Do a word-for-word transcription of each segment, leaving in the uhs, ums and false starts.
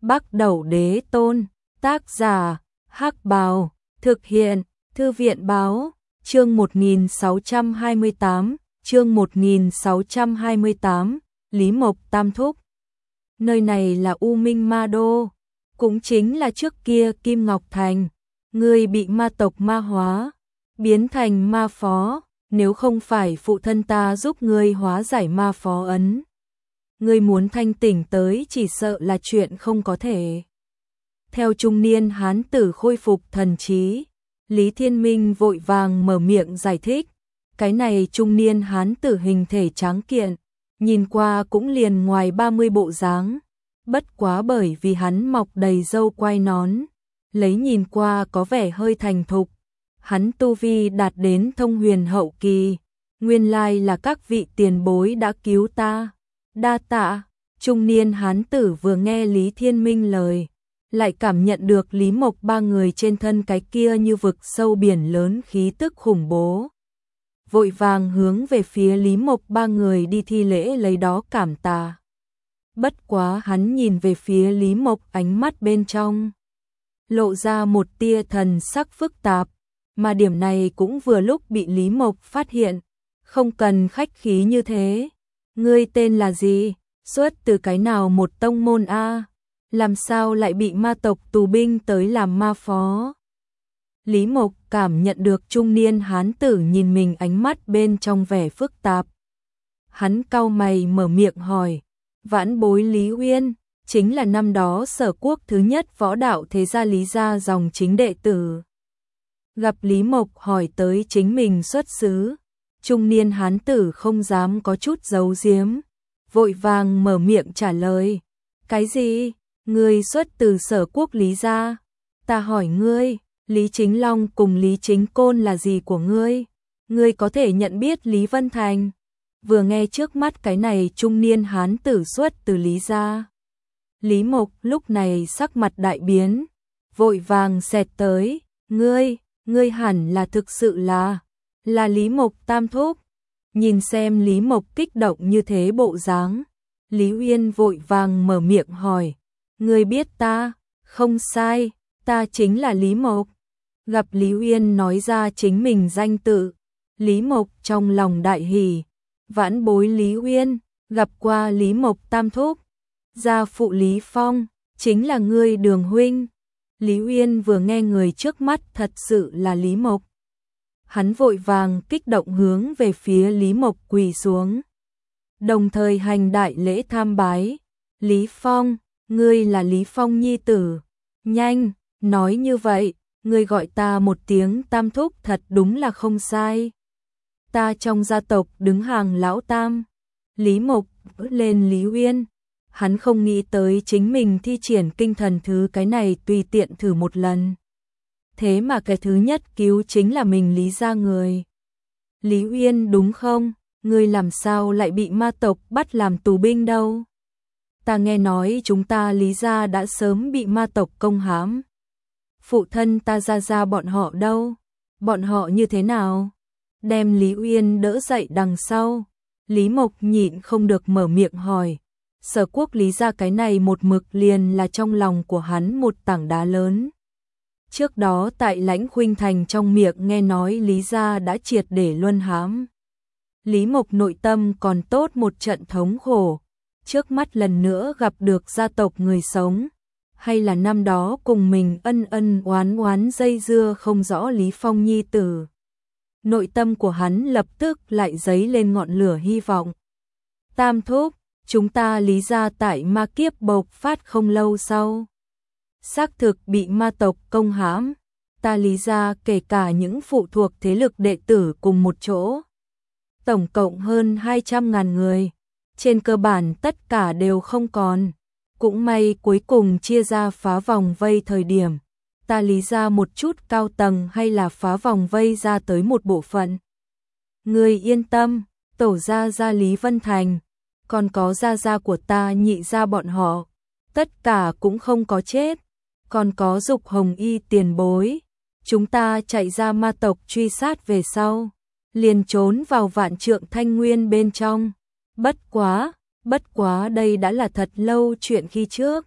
Bắc Đẩu Đế Tôn, tác giả, Hắc Bào, thực hiện, Thư viện báo, chương một nghìn sáu trăm hai mươi tám, chương một nghìn sáu trăm hai mươi tám, Lý Mộc Tam Thúc. Nơi này là U Minh Ma Đô, cũng chính là trước kia Kim Ngọc Thành, ngươi bị ma tộc ma hóa, biến thành ma phó, nếu không phải phụ thân ta giúp ngươi hóa giải ma phó ấn. Ngươi muốn thanh tỉnh tới chỉ sợ là chuyện không có thể. Theo trung niên hán tử khôi phục thần trí, Lý Thiên Minh vội vàng mở miệng giải thích. Cái này trung niên hán tử hình thể tráng kiện, nhìn qua cũng liền ngoài ba mươi bộ dáng. Bất quá bởi vì hắn mọc đầy râu quai nón, lấy nhìn qua có vẻ hơi thành thục. Hắn tu vi đạt đến thông huyền hậu kỳ, nguyên lai là các vị tiền bối đã cứu ta. Đa tạ. Trung niên hán tử vừa nghe Lý Thiên Minh lời, lại cảm nhận được Lý Mộc ba người trên thân cái kia như vực sâu biển lớn khí tức khủng bố. Vội vàng hướng về phía Lý Mộc ba người đi thi lễ lấy đó cảm tạ. Bất quá hắn nhìn về phía Lý Mộc, ánh mắt bên trong lộ ra một tia thần sắc phức tạp, mà điểm này cũng vừa lúc bị Lý Mộc phát hiện. Không cần khách khí như thế. Ngươi tên là gì? Xuất từ cái nào một tông môn a? Làm sao lại bị ma tộc tù binh tới làm ma phó? Lý Mộc cảm nhận được trung niên hán tử nhìn mình ánh mắt bên trong vẻ phức tạp. Hắn cau mày mở miệng hỏi, vãn bối Lý Uyên, chính là năm đó Sở Quốc thứ nhất võ đạo thế gia Lý gia dòng chính đệ tử. Gặp Lý Mộc hỏi tới chính mình xuất xứ, trung niên hán tử không dám có chút giấu giếm, vội vàng mở miệng trả lời. Cái gì? Ngươi xuất từ Sở Quốc Lý gia? Ta hỏi ngươi, Lý Chính Long cùng Lý Chính Côn là gì của ngươi? Ngươi có thể nhận biết Lý Vân Thành? Vừa nghe trước mắt cái này trung niên hán tử xuất từ Lý gia, Lý Mộc lúc này sắc mặt đại biến, vội vàng xẹt tới, ngươi, ngươi hẳn là thực sự là, là Lý Mộc Tam Thúc. Nhìn xem Lý Mộc kích động như thế bộ dáng, Lý Uyên vội vàng mở miệng hỏi, ngươi biết ta? Không sai, ta chính là Lý Mộc. Gặp Lý Uyên nói ra chính mình danh tự, Lý Mộc trong lòng đại hỉ, vãn bối Lý Uyên, gặp qua Lý Mộc Tam Thúc. Gia phụ Lý Phong, chính là ngươi Đường huynh. Lý Uyên vừa nghe người trước mắt thật sự là Lý Mộc, hắn vội vàng kích động hướng về phía Lý Mộc quỳ xuống, đồng thời hành đại lễ tham bái. Lý Phong, ngươi là Lý Phong nhi tử? Nhanh, nói như vậy, ngươi gọi ta một tiếng Tam Thúc thật đúng là không sai. Ta trong gia tộc đứng hàng lão tam. Lý Mộc lên Lý Uyên, hắn không nghĩ tới chính mình thi triển kinh thần thứ cái này tùy tiện thử một lần. Thế mà cái thứ nhất cứu chính là mình Lý gia người. Lý Uyên đúng không? Ngươi làm sao lại bị ma tộc bắt làm tù binh đâu? Ta nghe nói chúng ta Lý gia đã sớm bị ma tộc công hãm. Phụ thân ta ra ra bọn họ đâu? Bọn họ như thế nào? Đem Lý Uyên đỡ dậy đằng sau, Lý Mộc nhịn không được mở miệng hỏi. Sở Quốc Lý gia cái này một mực liền là trong lòng của hắn một tảng đá lớn. Trước đó tại Lãnh Khuynh Thành trong miệng nghe nói Lý gia đã triệt để luân hãm. Lý Mộc nội tâm còn tốt một trận thống khổ, trước mắt lần nữa gặp được gia tộc người sống, hay là năm đó cùng mình ân ân oán oán dây dưa không rõ Lý Phong nhi tử. Nội tâm của hắn lập tức lại dấy lên ngọn lửa hy vọng. Tam Thúc, chúng ta Lý gia tại ma kiếp bộc phát không lâu sau, xác thực bị ma tộc công hãm. Ta Lý gia kể cả những phụ thuộc thế lực đệ tử cùng một chỗ, tổng cộng hơn hai trăm ngàn người, trên cơ bản tất cả đều không còn. Cũng may cuối cùng chia ra phá vòng vây thời điểm, ta Lý gia một chút cao tầng hay là phá vòng vây ra tới một bộ phận. Ngươi yên tâm, tổ gia gia Lý Vân Thành, còn có gia gia của ta nhị gia bọn họ, tất cả cũng không có chết. Còn có Dục Hồng Y tiền bối, chúng ta chạy ra ma tộc truy sát về sau, liền trốn vào Vạn Trượng Thanh Nguyên bên trong. Bất quá, bất quá đây đã là thật lâu chuyện khi trước.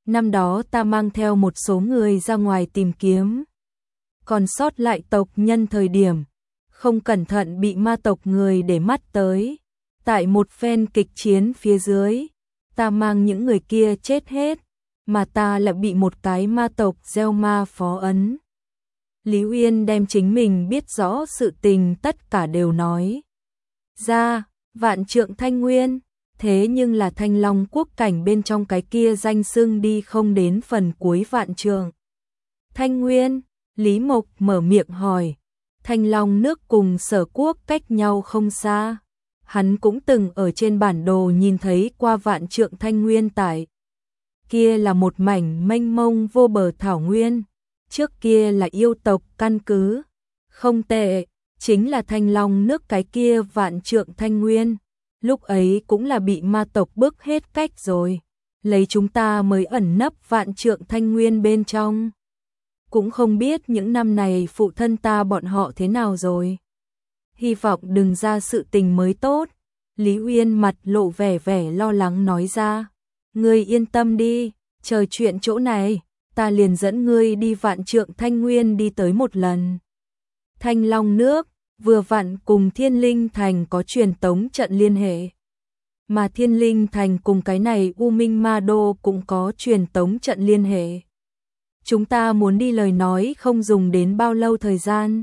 Năm đó ta mang theo một số người ra ngoài tìm kiếm còn sót lại tộc nhân thời điểm không cẩn thận bị ma tộc người để mắt tới. Tại một phen kịch chiến phía dưới, ta mang những người kia chết hết, mà ta lại bị một cái ma tộc gieo ma phó ấn. Lý Uyên đem chính mình biết rõ sự tình tất cả đều nói ra. Vạn Trượng Thanh Nguyên, thế nhưng là Thanh Long quốc cảnh bên trong cái kia danh xưng đi không đến phần cuối Vạn Trượng Thanh Nguyên. Lý Mộc mở miệng hỏi, Thanh Long nước cùng Sở quốc cách nhau không xa. Hắn cũng từng ở trên bản đồ nhìn thấy qua Vạn Trượng Thanh Nguyên tại. Kia là một mảnh mênh mông vô bờ thảo nguyên, trước kia là yêu tộc căn cứ. Không tệ, chính là Thanh Long nước cái kia Vạn Trượng Thanh Nguyên. Lúc ấy cũng là bị ma tộc bức hết cách rồi, lấy chúng ta mới ẩn nấp Vạn Trượng Thanh Nguyên bên trong. Cũng không biết những năm này phụ thân ta bọn họ thế nào rồi. Hy vọng đừng ra sự tình mới tốt. Lý Uyên mặt lộ vẻ vẻ lo lắng nói ra. Ngươi yên tâm đi, chờ chuyện chỗ này, ta liền dẫn ngươi đi Vạn Trượng Thanh Nguyên đi tới một lần. Thanh Long nước, vừa vặn cùng Thiên Linh Thành có truyền tống trận liên hệ. Mà Thiên Linh Thành cùng cái này U Minh Ma Đô cũng có truyền tống trận liên hệ. Chúng ta muốn đi lời nói không dùng đến bao lâu thời gian.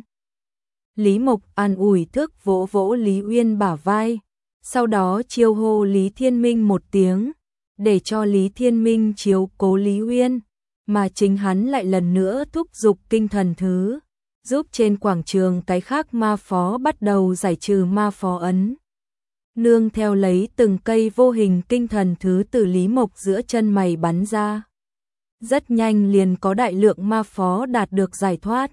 Lý Mộc an ủi thức vỗ vỗ Lý Uyên bả vai, sau đó chiêu hô Lý Thiên Minh một tiếng, để cho Lý Thiên Minh chiếu cố Lý Uyên, mà chính hắn lại lần nữa thúc giục kinh thần thứ, giúp trên quảng trường cái khác ma phó bắt đầu giải trừ ma phó ấn. Nương theo lấy từng cây vô hình kinh thần thứ từ Lý Mộc giữa chân mày bắn ra. Rất nhanh liền có đại lượng ma phó đạt được giải thoát.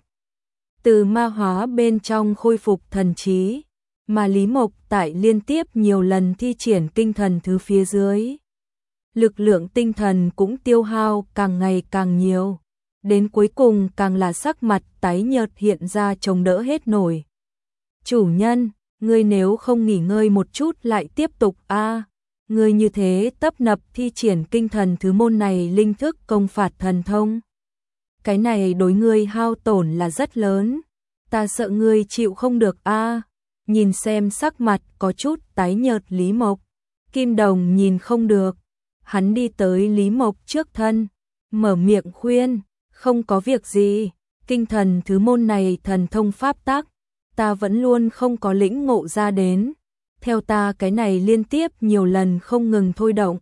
Từ ma hóa bên trong khôi phục thần trí, mà Lý Mộc tại liên tiếp nhiều lần thi triển kinh thần thứ phía dưới. Lực lượng tinh thần cũng tiêu hao càng ngày càng nhiều, đến cuối cùng càng là sắc mặt tái nhợt hiện ra chống đỡ hết nổi. Chủ nhân, ngươi nếu không nghỉ ngơi một chút lại tiếp tục a à, ngươi như thế tấp nập thi triển kinh thần thứ môn này linh thức công phạt thần thông. Cái này đối ngươi hao tổn là rất lớn, ta sợ ngươi chịu không được a à. Nhìn xem sắc mặt có chút tái nhợt Lý Mộc, Kim Đồng nhìn không được, hắn đi tới Lý Mộc trước thân, mở miệng khuyên, không có việc gì, kinh thần thứ môn này thần thông pháp tắc, ta vẫn luôn không có lĩnh ngộ ra đến, theo ta cái này liên tiếp nhiều lần không ngừng thôi động.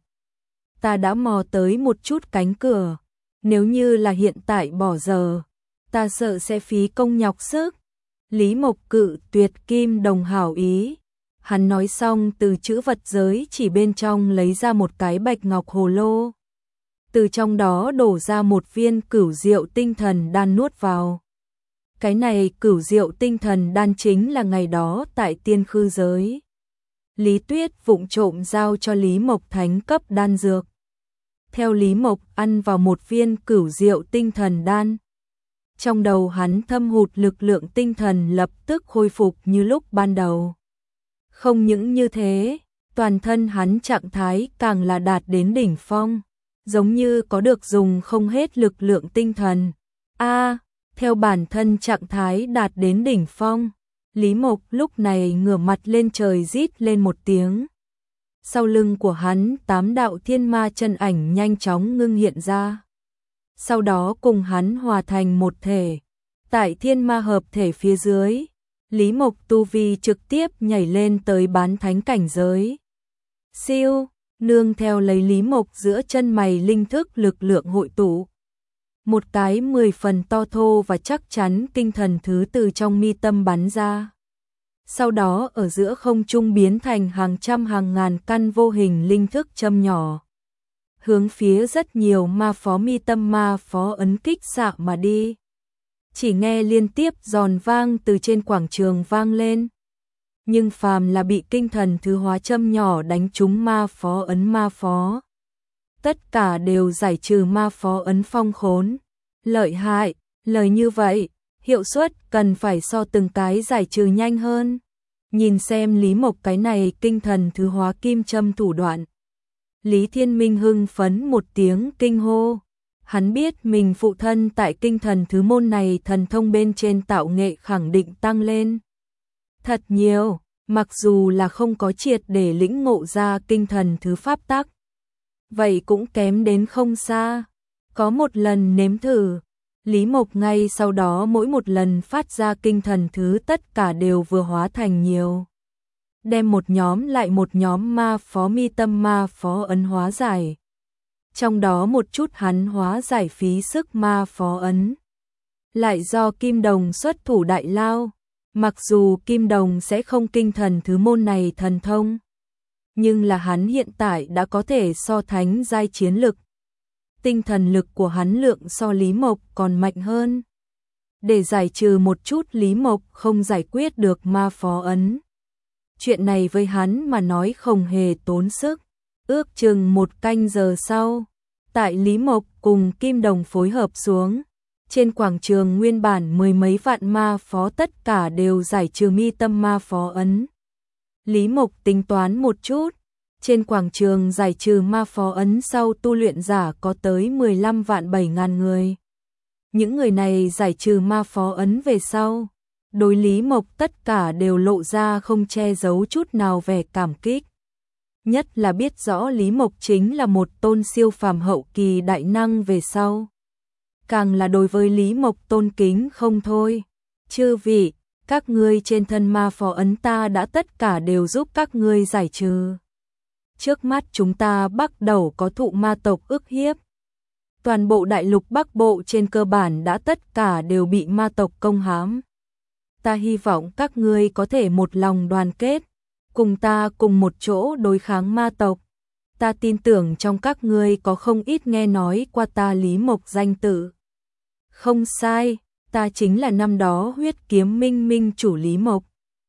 Ta đã mò tới một chút cánh cửa, nếu như là hiện tại bỏ giờ, ta sợ sẽ phí công nhọc sức. Lý Mộc cự tuyệt Kim Đồng hảo ý. Hắn nói xong từ chữ vật giới chỉ bên trong lấy ra một cái bạch ngọc hồ lô. Từ trong đó đổ ra một viên cửu diệu tinh thần đan nuốt vào. Cái này cửu diệu tinh thần đan chính là ngày đó tại tiên khư giới. Lý Tuyết vụng trộm giao cho Lý Mộc thánh cấp đan dược. Theo Lý Mộc ăn vào một viên cửu diệu tinh thần đan. Trong đầu hắn thâm hụt lực lượng tinh thần lập tức khôi phục như lúc ban đầu. Không những như thế, toàn thân hắn trạng thái càng là đạt đến đỉnh phong, giống như có được dùng không hết lực lượng tinh thần. A, theo bản thân trạng thái đạt đến đỉnh phong, Lý Mộc lúc này ngửa mặt lên trời rít lên một tiếng. Sau lưng của hắn tám đạo thiên ma chân ảnh nhanh chóng ngưng hiện ra. Sau đó cùng hắn hòa thành một thể. Tại thiên ma hợp thể phía dưới, Lý Mộc tu vi trực tiếp nhảy lên tới bán thánh cảnh giới. Siêu, nương theo lấy Lý Mộc giữa chân mày linh thức lực lượng hội tụ. Một cái mười phần to thô và chắc chắn kinh thần thứ từ trong mi tâm bắn ra. Sau đó ở giữa không trung biến thành hàng trăm hàng ngàn căn vô hình linh thức châm nhỏ. Hướng phía rất nhiều ma phó mi tâm ma phó ấn kích xạ mà đi. Chỉ nghe liên tiếp giòn vang từ trên quảng trường vang lên. Nhưng phàm là bị kinh thần thứ hóa châm nhỏ đánh trúng ma phó ấn ma phó. Tất cả đều giải trừ ma phó ấn phong khốn. Lợi hại, lời như vậy, hiệu suất cần phải so từng cái giải trừ nhanh hơn. Nhìn xem Lý Mộc cái này kinh thần thứ hóa kim châm thủ đoạn. Lý Thiên Minh hưng phấn một tiếng kinh hô. Hắn biết mình phụ thân tại kinh thần thứ môn này thần thông bên trên tạo nghệ khẳng định tăng lên thật nhiều, mặc dù là không có triệt để lĩnh ngộ ra kinh thần thứ pháp tắc. Vậy cũng kém đến không xa. Có một lần nếm thử, Lý Mộc ngay sau đó mỗi một lần phát ra kinh thần thứ tất cả đều vừa hóa thành nhiều. Đem một nhóm lại một nhóm ma phó mi tâm ma phó ấn hóa giải. Trong đó một chút hắn hóa giải phí sức ma phó ấn. Lại do Kim Đồng xuất thủ đại lao. Mặc dù Kim Đồng sẽ không kinh thần thứ môn này thần thông, nhưng là hắn hiện tại đã có thể so thánh giai chiến lực. Tinh thần lực của hắn lượng so Lý Mộc còn mạnh hơn. Để giải trừ một chút Lý Mộc không giải quyết được ma phó ấn. Chuyện này với hắn mà nói không hề tốn sức. Ước chừng một canh giờ sau, tại Lý Mộc cùng Kim Đồng phối hợp xuống, trên quảng trường nguyên bản mười mấy vạn ma phó tất cả đều giải trừ mi tâm ma phó ấn. Lý Mộc tính toán một chút, trên quảng trường giải trừ ma phó ấn sau tu luyện giả có tới mười lăm vạn bảy ngàn người. Những người này giải trừ ma phó ấn về sau, đối Lý Mộc tất cả đều lộ ra không che giấu chút nào vẻ cảm kích. Nhất là biết rõ Lý Mộc chính là một tôn siêu phàm hậu kỳ đại năng về sau. Càng là đối với Lý Mộc tôn kính không thôi. Chư vị, các ngươi trên thân ma phó ấn ta đã tất cả đều giúp các ngươi giải trừ. Trước mắt chúng ta bắt đầu có thụ ma tộc ức hiếp. Toàn bộ đại lục Bắc Bộ trên cơ bản đã tất cả đều bị ma tộc công hãm. Ta hy vọng các ngươi có thể một lòng đoàn kết, cùng ta cùng một chỗ đối kháng ma tộc. Ta tin tưởng trong các ngươi có không ít nghe nói qua ta Lý Mộc danh tự. Không sai, ta chính là năm đó huyết kiếm minh minh chủ Lý Mộc.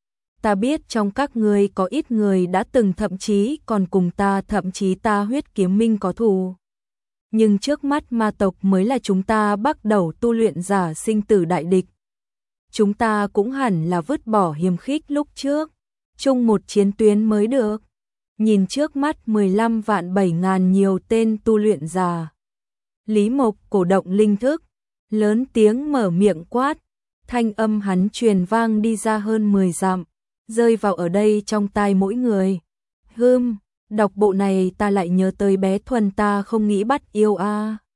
Ta biết trong các ngươi có ít người đã từng thậm chí còn cùng ta thậm chí ta huyết kiếm minh có thù. Nhưng trước mắt ma tộc mới là chúng ta bắt đầu tu luyện giả sinh tử đại địch. Chúng ta cũng hẳn là vứt bỏ hiềm khích lúc trước, chung một chiến tuyến mới được. Nhìn trước mắt mười lăm vạn bảy ngàn nhiều tên tu luyện giả. Lý Mộc cổ động linh thức, lớn tiếng mở miệng quát, thanh âm hắn truyền vang đi ra hơn mười dặm, rơi vào ở đây trong tai mỗi người. Hừm, đọc bộ này ta lại nhớ tới bé Thuần ta không nghĩ bắt yêu a. À.